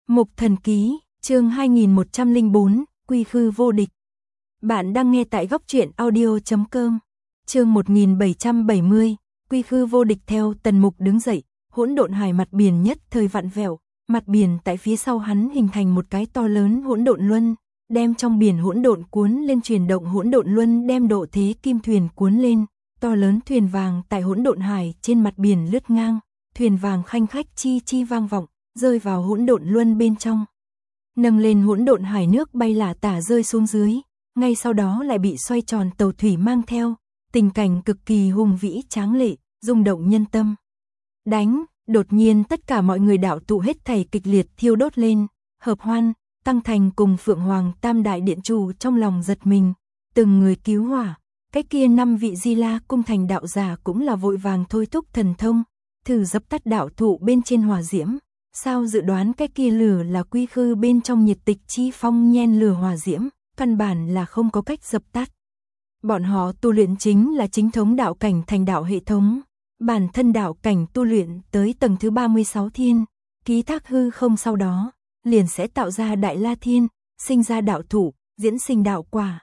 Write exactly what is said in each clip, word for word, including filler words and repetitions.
Mục Thần Ký, chương hai nghìn một trăm lẻ bốn, Quy Khư vô địch. Bạn đang nghe tại góc truyện audio chấm com. Chương một nghìn bảy trăm bảy mươi, Quy Khư vô địch. Theo Tần Mục đứng dậy, hỗn độn hải mặt biển nhất thời vặn vẹo, mặt biển tại phía sau hắn hình thành một cái to lớn hỗn độn luân, đem trong biển hỗn độn cuốn lên. Chuyển động hỗn độn luân đem độ thế kim thuyền cuốn lên, to lớn thuyền vàng tại hỗn độn hải trên mặt biển lướt ngang, thuyền vàng khanh khách chi chi vang vọng, rơi vào hỗn độn luân bên trong. Nâng lên hỗn độn hải nước bay lả tả rơi xuống dưới, ngay sau đó lại bị xoay tròn tàu thủy mang theo, tình cảnh cực kỳ hùng vĩ tráng lệ, rung động nhân tâm. Đánh, đột nhiên tất cả mọi người đạo tụ hết thảy kịch liệt thiêu đốt lên, hợp hoan, Tăng Thành cùng Phượng Hoàng Tam đại điện chủ trong lòng giật mình, từng người cứu hỏa. Cái kia năm vị Di La cung thành đạo giả cũng là vội vàng thôi thúc thần thông, thử dập tắt đạo thụ bên trên hỏa diễm. Sao dự đoán cái kia lửa là quy khư bên trong nhiệt tịch chi phong nhen lửa hỏa diễm, căn bản là không có cách dập tắt. Bọn họ tu luyện chính là chính thống đạo cảnh thành đạo hệ thống, bản thân đạo cảnh tu luyện tới tầng thứ ba mươi sáu thiên, ký thác hư không sau đó, liền sẽ tạo ra đại la thiên, sinh ra đạo thủ, diễn sinh đạo quả.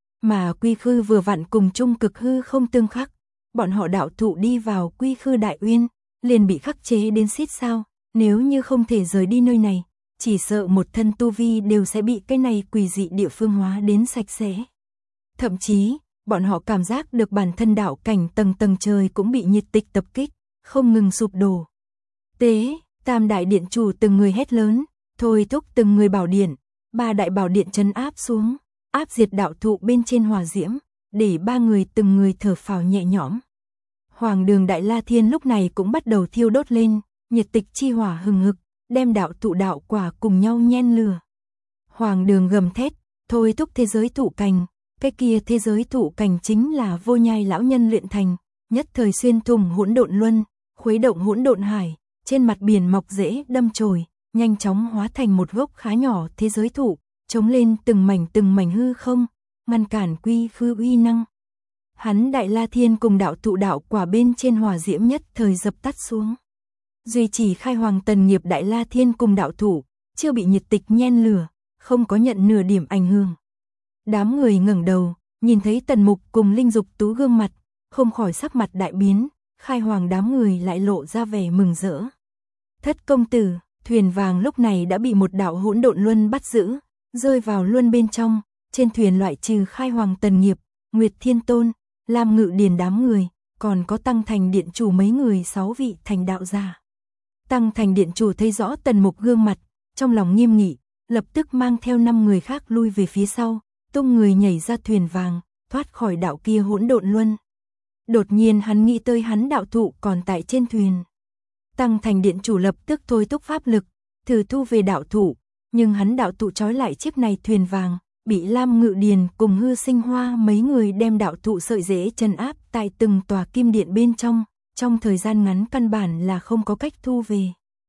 Mà quy khư vừa vặn cùng chung cực hư không tương khắc, bọn họ đạo thủ đi vào quy khư đại uyên, liền bị khắc chế đến xít sao. Nếu như không thể rời đi nơi này, chỉ sợ một thân tu vi đều sẽ bị cái này quỷ dị địa phương hóa đến sạch sẽ. Thậm chí, bọn họ cảm giác được bản thân đạo cảnh tầng tầng trời cũng bị nhiệt tịch tập kích, không ngừng sụp đổ. Tế, Tam đại điện chủ từng người hét lớn, thôi thúc từng người bảo điện, ba đại bảo điện trấn áp xuống, áp diệt đạo thụ bên trên hỏa diễm, để ba người từng người thở phào nhẹ nhõm. Hoàng đường Đại La Thiên lúc này cũng bắt đầu thiêu đốt lên. Nhiệt tịch chi hỏa hừng hực, đem đạo tụ đạo quả cùng nhau nhen lửa. Hoàng đường gầm thét, thôi thúc thế giới thụ cành, cái kia thế giới thụ cành chính là Vô Nhai lão nhân luyện thành, nhất thời xuyên thủng hỗn độn luân, khuấy động hỗn độn hải, trên mặt biển mọc rễ đâm chồi, nhanh chóng hóa thành một gốc khá nhỏ thế giới thụ, chống lên từng mảnh từng mảnh hư không, ngăn cản quy khư uy năng. Hắn Đại La Thiên cùng đạo tụ đạo quả bên trên hỏa diễm nhất thời dập tắt xuống. Duy chỉ Khai Hoàng Tần Nghiệp Đại La Thiên cùng đạo thủ, chưa bị nhiệt tịch nhen lửa, không có nhận nửa điểm ảnh hưởng. Đám người ngẩng đầu, nhìn thấy Tần Mục cùng Linh Dục Tú gương mặt, không khỏi sắc mặt đại biến, Khai Hoàng đám người lại lộ ra vẻ mừng rỡ. Thất công tử, thuyền vàng lúc này đã bị một đạo hỗn độn luân bắt giữ, rơi vào luân bên trong, trên thuyền loại trừ Khai Hoàng Tần Nghiệp, Nguyệt Thiên Tôn, Lam Ngự Điền đám người, còn có Tăng Thành điện chủ mấy người sáu vị thành đạo giả. Tăng Thành điện chủ thấy rõ Tần Mục gương mặt, trong lòng nghiêm nghị, lập tức mang theo năm người khác lui về phía sau, tung người nhảy ra thuyền vàng, thoát khỏi đạo kia hỗn độn luân. Đột nhiên hắn nghĩ tới hắn đạo thụ còn tại trên thuyền. Tăng Thành điện chủ lập tức thôi thúc pháp lực, thử thu về đạo thụ, nhưng hắn đạo thụ trói lại chiếc này thuyền vàng, bị Lam Ngự Điền cùng Hư Sinh Hoa mấy người đem đạo thụ sợi rễ trấn áp tại từng tòa kim điện bên trong. Trong thời gian ngắn căn bản là không có cách thu về.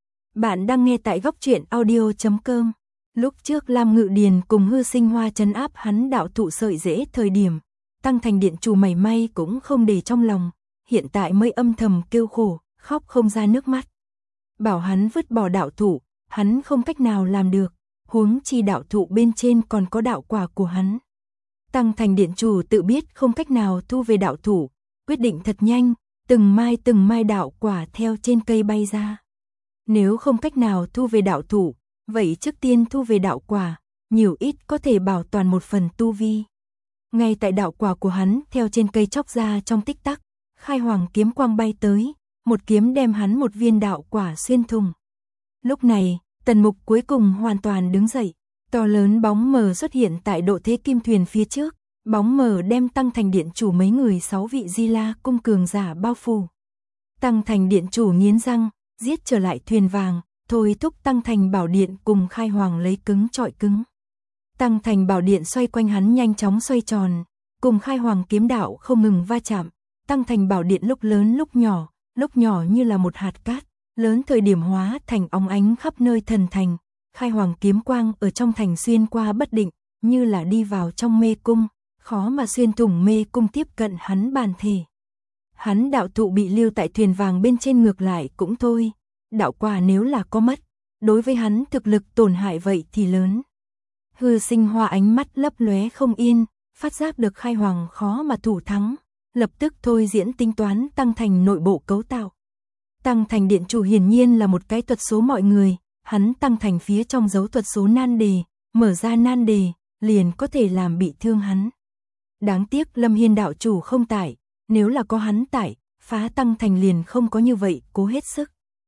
Bạn đang nghe tại góc truyện audio chấm com. Lúc trước Lam Ngự Điền cùng Hư Sinh Hoa trấn áp hắn đạo thụ sợi rễ thời điểm, Tăng Thành điện chủ mảy may cũng không để trong lòng, hiện tại mới âm thầm kêu khổ, khóc không ra nước mắt. Bảo hắn vứt bỏ đạo thụ, hắn không cách nào làm được, huống chi đạo thụ bên trên còn có đạo quả của hắn. Tăng Thành điện chủ tự biết không cách nào thu về đạo thụ, quyết định thật nhanh. Từng mai từng mai đạo quả theo trên cây bay ra. Nếu không cách nào thu về đạo thủ, vậy trước tiên thu về đạo quả, nhiều ít có thể bảo toàn một phần tu vi. Ngay tại đạo quả của hắn theo trên cây chóc ra trong tích tắc, Khai Hoàng kiếm quang bay tới, một kiếm đem hắn một viên đạo quả xuyên thủng. Lúc này, Tần Mục cuối cùng hoàn toàn đứng dậy, to lớn bóng mờ xuất hiện tại độ thế kim thuyền phía trước. Bóng mờ đem Tăng Thành điện chủ mấy người sáu vị Di La cung cường giả bao phủ. Tăng Thành điện chủ nghiến răng, giết trở lại thuyền vàng, thôi thúc Tăng Thành bảo điện cùng Khai Hoàng lấy cứng trọi cứng. Tăng Thành bảo điện xoay quanh hắn nhanh chóng xoay tròn, cùng Khai Hoàng kiếm đạo không ngừng va chạm. Tăng Thành bảo điện lúc lớn lúc nhỏ, lúc nhỏ như là một hạt cát, lớn thời điểm hóa thành óng ánh khắp nơi thần thành. Khai Hoàng kiếm quang ở trong thành xuyên qua bất định, như là đi vào trong mê cung. Khó mà xuyên thủng mê cung tiếp cận hắn bản thể. Hắn đạo thụ bị lưu tại thuyền vàng bên trên ngược lại cũng thôi, đạo quả nếu là có mất, đối với hắn thực lực tổn hại vậy thì lớn. Hư Sinh Hoa ánh mắt lấp lóe không yên, phát giác được Khai Hoàng khó mà thủ thắng, lập tức thôi diễn tính toán Tăng Thành nội bộ cấu tạo. Tăng Thành điện chủ hiển nhiên là một cái thuật số mọi người, hắn Tăng Thành phía trong dấu thuật số nan đề, mở ra nan đề, liền có thể làm bị thương hắn. Đáng tiếc Lâm Hiên đạo chủ không tại, nếu là có hắn tại, phá Tăng Thành liền không có như vậy, cố hết sức.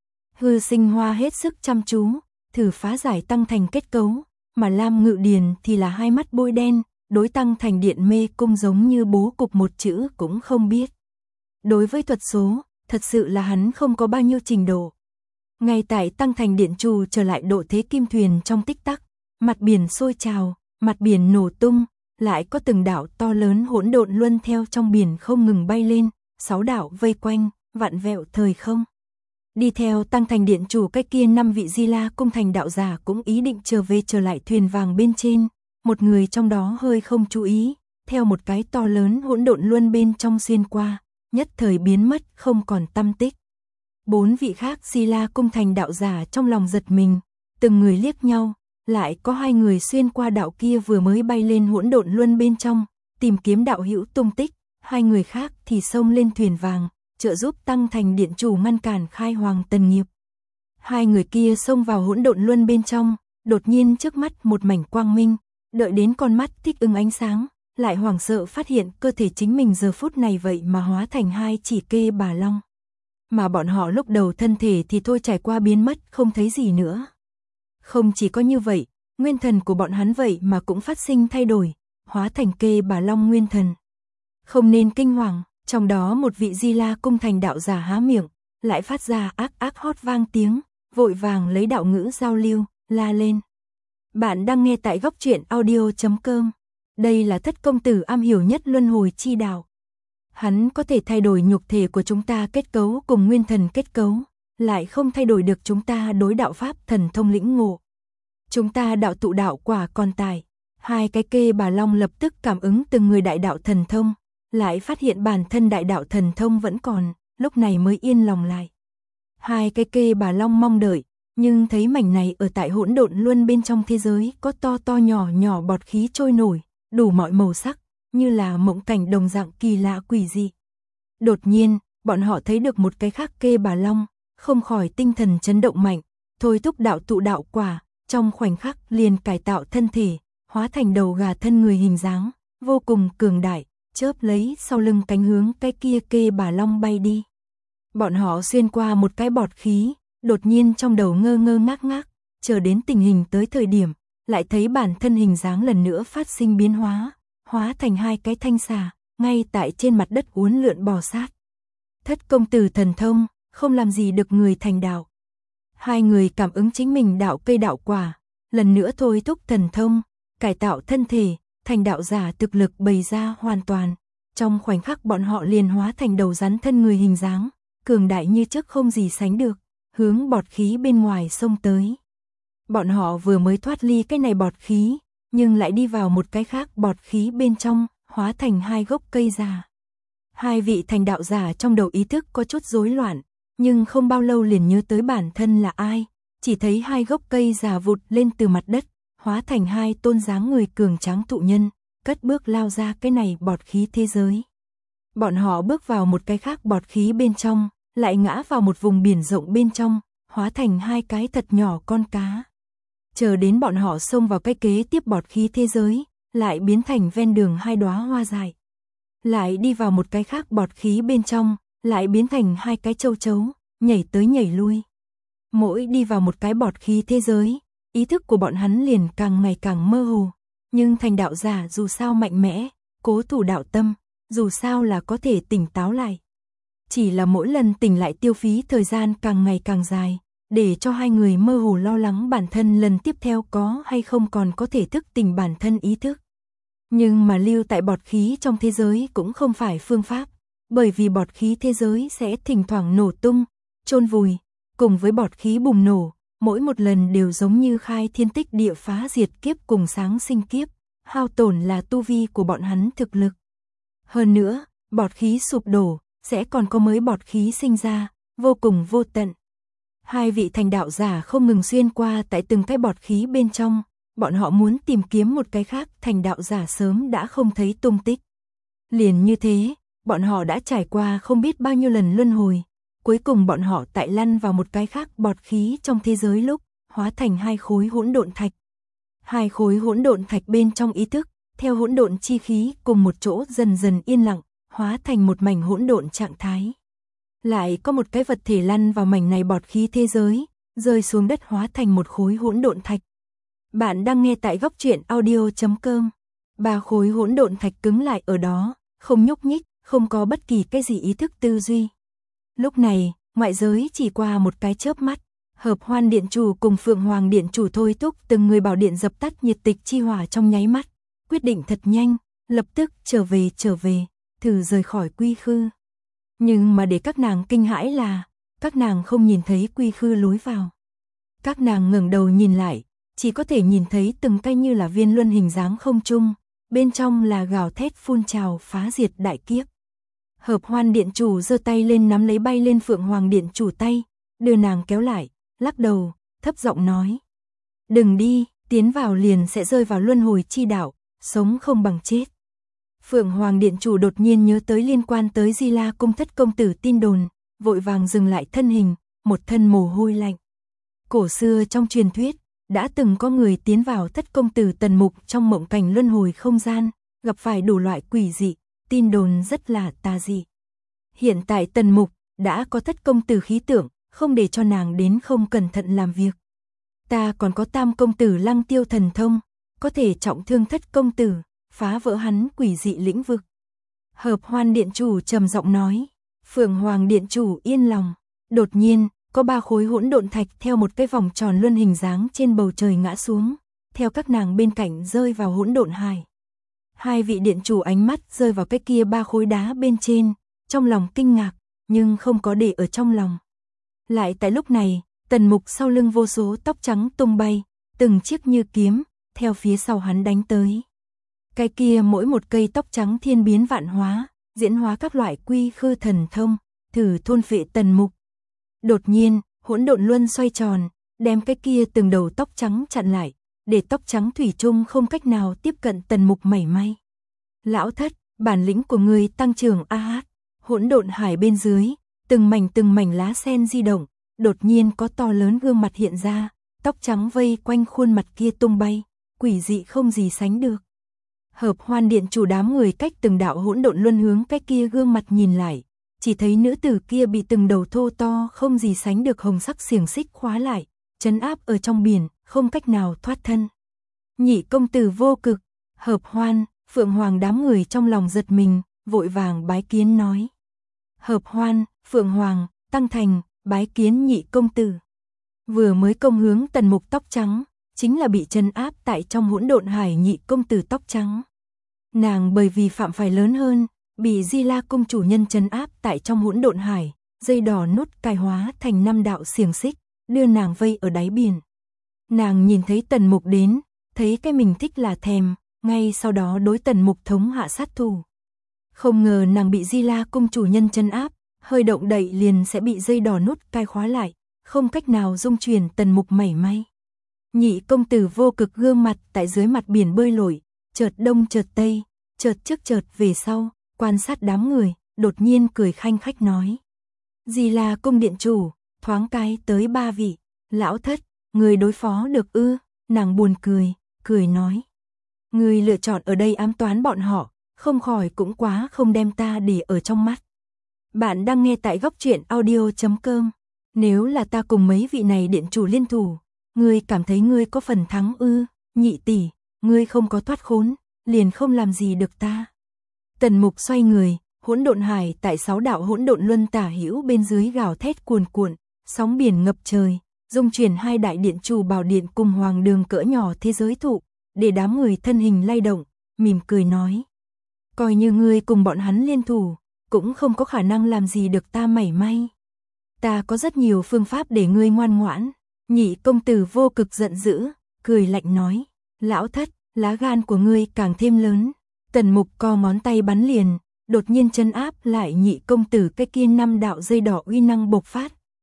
Hư Sinh Hoa hết sức chăm chú, thử phá giải Tăng Thành kết cấu, mà Lam Ngự Điền thì là hai mắt bôi đen, đối Tăng Thành điện mê cung giống như bố cục một chữ cũng không biết. Đối với thuật số, thật sự là hắn không có bao nhiêu trình độ. Ngay tại Tăng Thành điện chủ trở lại độ thế kim thuyền trong tích tắc, mặt biển sôi trào, mặt biển nổ tung, lại có từng đạo to lớn hỗn độn luân theo trong biển không ngừng bay lên, sáu đạo vây quanh, vặn vẹo thời không. Đi theo Tăng Thành điện chủ cách kia năm vị Di La cung thành đạo giả cũng ý định trở về trở lại thuyền vàng bên trên, một người trong đó hơi không chú ý, theo một cái to lớn hỗn độn luân bên trong xuyên qua, nhất thời biến mất không còn tăm tích. Bốn vị khác Di La cung thành đạo giả trong lòng giật mình, từng người liếc nhau, lại có hai người xuyên qua đạo kia vừa mới bay lên hỗn độn luân bên trong, tìm kiếm đạo hữu tung tích, hai người khác thì xông lên thuyền vàng, trợ giúp Tăng Thành điện chủ ngăn cản Khai Hoàng Tần Nghiệp. Hai người kia xông vào hỗn độn luân bên trong, đột nhiên trước mắt một mảnh quang minh, đợi đến con mắt thích ứng ánh sáng, lại hoảng sợ phát hiện cơ thể chính mình giờ phút này vậy mà hóa thành hai chỉ kê bà long. Mà bọn họ lúc đầu thân thể thì thôi trải qua biến mất không thấy gì nữa. Không chỉ có như vậy, nguyên thần của bọn hắn vậy mà cũng phát sinh thay đổi, hóa thành kê bà long nguyên thần. Không nên kinh hoàng, trong đó một vị Di La cung thành đạo giả há miệng, lại phát ra ác ác hót vang tiếng, vội vàng lấy đạo ngữ giao lưu, la lên. Bạn đang nghe tại góc truyện audio chấm com. Đây là Thất công tử am hiểu nhất luân hồi chi đạo. Hắn có thể thay đổi nhục thể của chúng ta kết cấu cùng nguyên thần kết cấu, lại không thay đổi được chúng ta đối đạo pháp thần thông lĩnh ngộ. Chúng ta đạo tụ đạo quả còn tài. Hai cái kê bà long lập tức cảm ứng từng người đại đạo thần thông, lại phát hiện bản thân đại đạo thần thông vẫn còn, lúc này mới yên lòng lại. Hai cái kê bà long mong đợi, nhưng thấy mảnh này ở tại hỗn độn luân bên trong thế giới có to to nhỏ nhỏ bọt khí trôi nổi, đủ mọi màu sắc, như là mộng cảnh đồng dạng kỳ lạ quỷ dị. Đột nhiên, bọn họ thấy được một cái khác kê bà long, không khỏi tinh thần chấn động mạnh, thôi thúc đạo tụ đạo quả, trong khoảnh khắc liền cải tạo thân thể, hóa thành đầu gà thân người hình dáng, vô cùng cường đại, chớp lấy sau lưng cánh hướng cái kia kê bà long bay đi. Bọn họ xuyên qua một cái bọt khí, đột nhiên trong đầu ngơ ngơ ngác ngác, chờ đến tình hình tới thời điểm, lại thấy bản thân hình dáng lần nữa phát sinh biến hóa, hóa thành hai cái thanh xà, ngay tại trên mặt đất uốn lượn bò sát. Thất công tử thần thông, không làm gì được người thành đạo. Hai người cảm ứng chính mình đạo cây đạo quả, lần nữa thôi thúc thần thông, cải tạo thân thể, thành đạo giả thực lực bày ra hoàn toàn. Trong khoảnh khắc bọn họ liền hóa thành đầu rắn thân người hình dáng, cường đại như trước không gì sánh được, hướng bọt khí bên ngoài xông tới. Bọn họ vừa mới thoát ly cái này bọt khí, nhưng lại đi vào một cái khác bọt khí bên trong, hóa thành hai gốc cây già. Hai vị thành đạo giả trong đầu ý thức có chút rối loạn, nhưng không bao lâu liền nhớ tới bản thân là ai, chỉ thấy hai gốc cây già vụt lên từ mặt đất, hóa thành hai tôn dáng người cường tráng thụ nhân, cất bước lao ra cái này bọt khí thế giới. Bọn họ bước vào một cái khác bọt khí bên trong, lại ngã vào một vùng biển rộng bên trong, hóa thành hai cái thật nhỏ con cá. Chờ đến bọn họ xông vào cái kế tiếp bọt khí thế giới, lại biến thành ven đường hai đóa hoa dại. Lại đi vào một cái khác bọt khí bên trong, lại biến thành hai cái châu chấu, nhảy tới nhảy lui. Mỗi đi vào một cái bọt khí thế giới, ý thức của bọn hắn liền càng ngày càng mơ hồ. Nhưng thành đạo giả dù sao mạnh mẽ, cố thủ đạo tâm, dù sao là có thể tỉnh táo lại. Chỉ là mỗi lần tỉnh lại tiêu phí thời gian càng ngày càng dài, để cho hai người mơ hồ lo lắng bản thân lần tiếp theo có hay không còn có thể thức tỉnh bản thân ý thức. Nhưng mà lưu tại bọt khí trong thế giới cũng không phải phương pháp, bởi vì bọt khí thế giới sẽ thỉnh thoảng nổ tung, chôn vùi, cùng với bọt khí bùng nổ, mỗi một lần đều giống như khai thiên tích địa phá diệt kiếp cùng sáng sinh kiếp, hao tổn là tu vi của bọn hắn thực lực. Hơn nữa, bọt khí sụp đổ, sẽ còn có mới bọt khí sinh ra, vô cùng vô tận. Hai vị thành đạo giả không ngừng xuyên qua tại từng cái bọt khí bên trong, bọn họ muốn tìm kiếm một cái khác thành đạo giả sớm đã không thấy tung tích. Liền như thế, bọn họ đã trải qua không biết bao nhiêu lần luân hồi, cuối cùng bọn họ tại lăn vào một cái khác bọt khí trong thế giới lúc, hóa thành hai khối hỗn độn thạch. Hai khối hỗn độn thạch bên trong ý thức, theo hỗn độn chi khí cùng một chỗ dần dần yên lặng, hóa thành một mảnh hỗn độn trạng thái. Lại có một cái vật thể lăn vào mảnh này bọt khí thế giới, rơi xuống đất hóa thành một khối hỗn độn thạch. Bạn đang nghe tại góc truyện audio chấm com. Ba khối hỗn độn thạch cứng lại ở đó, không nhúc nhích, không có bất kỳ cái gì ý thức tư duy. Lúc này, ngoại giới chỉ qua một cái chớp mắt, Hợp Hoan Điện chủ cùng Phượng Hoàng Điện chủ thôi thúc từng người bảo điện dập tắt nhiệt tịch chi hỏa trong nháy mắt, quyết định thật nhanh, lập tức trở về trở về, thử rời khỏi quy khư. Nhưng mà để các nàng kinh hãi là, các nàng không nhìn thấy quy khư lối vào. Các nàng ngẩng đầu nhìn lại, chỉ có thể nhìn thấy từng cái như là viên luân hình dáng không trung, bên trong là gào thét phun trào phá diệt đại kiếp. Hợp Hoan Điện chủ giơ tay lên nắm lấy bay lên Phượng Hoàng Điện chủ tay, đưa nàng kéo lại, lắc đầu, thấp giọng nói: "Đừng đi, tiến vào liền sẽ rơi vào luân hồi chi đạo, sống không bằng chết." Phượng Hoàng Điện chủ đột nhiên nhớ tới liên quan tới Di La cung thất công tử tin đồn, vội vàng dừng lại thân hình, một thân mồ hôi lạnh. Cổ xưa trong truyền thuyết, đã từng có người tiến vào thất công tử Tần Mục trong mộng cảnh luân hồi không gian, gặp phải đủ loại quỷ dị, tin đồn rất là tà dị. Hiện tại Tần Mục đã có thất công tử khí tượng, không để cho nàng đến không cẩn thận làm việc. Ta còn có tam công tử Lăng Tiêu thần thông, có thể trọng thương thất công tử, phá vỡ hắn quỷ dị lĩnh vực. Hợp Hoan Điện chủ trầm giọng nói. Phượng Hoàng Điện chủ yên lòng. Đột nhiên, có ba khối hỗn độn thạch theo một cái vòng tròn luân hình dáng trên bầu trời ngã xuống, theo các nàng bên cạnh rơi vào hỗn độn hải. Hai vị điện chủ ánh mắt rơi vào cái kia ba khối đá bên trên, trong lòng kinh ngạc, nhưng không có để ở trong lòng. Lại tại lúc này, Tần Mục sau lưng vô số tóc trắng tung bay, từng chiếc như kiếm, theo phía sau hắn đánh tới. Cái kia mỗi một cây tóc trắng thiên biến vạn hóa, diễn hóa các loại quy khư thần thông, thử thôn phệ Tần Mục. Đột nhiên, hỗn độn luân xoay tròn, đem cái kia từng đầu tóc trắng chặn lại, để tóc trắng thủy chung không cách nào tiếp cận Tần Mục mảy may. Lão thất, bản lĩnh của ngươi tăng trưởng a hát. Hỗn độn hải bên dưới, từng mảnh từng mảnh lá sen di động, đột nhiên có to lớn gương mặt hiện ra, tóc trắng vây quanh khuôn mặt kia tung bay, quỷ dị không gì sánh được. Hợp Hoan Điện chủ đám người cách từng đạo hỗn độn luân hướng cái kia gương mặt nhìn lại, chỉ thấy nữ tử kia bị từng đầu thô to không gì sánh được hồng sắc xiềng xích khóa lại, trấn áp ở trong biển, không cách nào thoát thân. Nhị công tử vô cực, Hợp Hoan, Phượng Hoàng đám người trong lòng giật mình, vội vàng bái kiến nói. Hợp Hoan, Phượng Hoàng, Tăng Thành, bái kiến nhị công tử. Vừa mới công hướng Tần Mục tóc trắng, chính là bị trấn áp tại trong hỗn độn hải nhị công tử tóc trắng. Nàng bởi vì phạm phải lớn hơn, bị Di La cung chủ nhân trấn áp tại trong hỗn độn hải, dây đỏ nút cài hóa thành năm đạo xiềng xích, đưa nàng vây ở đáy biển. Nàng nhìn thấy Tần Mục đến, thấy cái mình thích là thèm, ngay sau đó đối Tần Mục thống hạ sát thủ. Không ngờ nàng bị Di La cung chủ nhân trấn áp, hơi động đậy liền sẽ bị dây đỏ nút cai khóa lại, không cách nào dung chuyển Tần Mục mảy may. Nhị công tử vô cực gương mặt tại dưới mặt biển bơi lội, chợt đông chợt tây, chợt trước chợt về sau, quan sát đám người, đột nhiên cười khanh khách nói. Di La cung điện chủ, thoáng cái tới ba vị, lão thất, người đối phó được ư? Nàng buồn cười, cười nói. Người lựa chọn ở đây ám toán bọn họ, không khỏi cũng quá không đem ta để ở trong mắt. Bạn đang nghe tại góc truyện audio chấm com. Nếu là ta cùng mấy vị này điện chủ liên thủ, ngươi cảm thấy ngươi có phần thắng ư? Nhị tỷ, ngươi không có thoát khốn, liền không làm gì được ta. Tần Mục xoay người, hỗn độn hải tại sáu đạo hỗn độn luân tả hữu bên dưới gào thét cuồn cuộn, sóng biển ngập trời, dung chuyển hai đại điện chủ bảo điện cùng hoàng đường cỡ nhỏ thế giới thụ, để đám người thân hình lay động, mỉm cười nói. Coi như ngươi cùng bọn hắn liên thủ, cũng không có khả năng làm gì được ta mảy may. Ta có rất nhiều phương pháp để ngươi ngoan ngoãn. Nhị công tử vô cực giận dữ, cười lạnh nói. Lão thất, lá gan của ngươi càng thêm lớn. Tần Mục co ngón tay bắn liền, đột nhiên chân áp lại nhị công tử cái kia năm đạo dây đỏ uy năng bộc phát,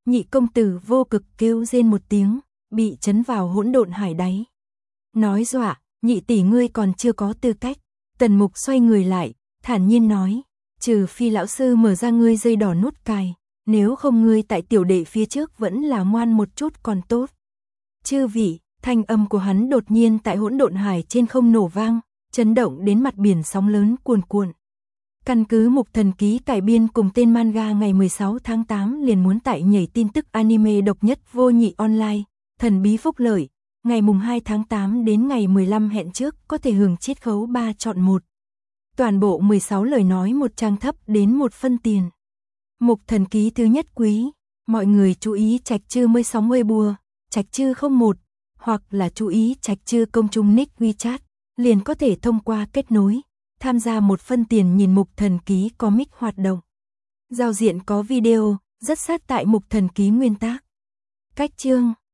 Nhị công tử vô cực kêu rên một tiếng, bị chấn vào hỗn độn hải đáy. Nói dọa, nhị tỷ ngươi còn chưa có tư cách. Tần Mục xoay người lại, thản nhiên nói, trừ phi lão sư mở ra ngươi dây đỏ nút cài, nếu không ngươi tại tiểu đệ phía trước vẫn là ngoan một chút còn tốt. Chư vị, thanh âm của hắn đột nhiên tại hỗn độn hải trên không nổ vang, chấn động đến mặt biển sóng lớn cuồn cuộn. Căn cứ Mục Thần Ký cải biên cùng tên manga ngày mười sáu tháng tám liền muốn tại nhảy tin tức anime độc nhất vô nhị online, thần bí phúc lợi, ngày mùng hai tháng tám đến ngày mười lăm hẹn trước có thể hưởng chiết khấu ba chọn một. Toàn bộ mười sáu lời nói một trang thấp đến một phân tiền. Mục Thần Ký thứ nhất quý, mọi người chú ý Trạch Chư mới sóng Weibo, Trạch Chư không một, hoặc là chú ý Trạch Chư công chúng nick WeChat, liền có thể thông qua kết nối, tham gia một phân tiền nhìn Mục Thần Ký comic hoạt động. Giao diện có video, rất sát tại Mục Thần Ký nguyên tác. Cách chương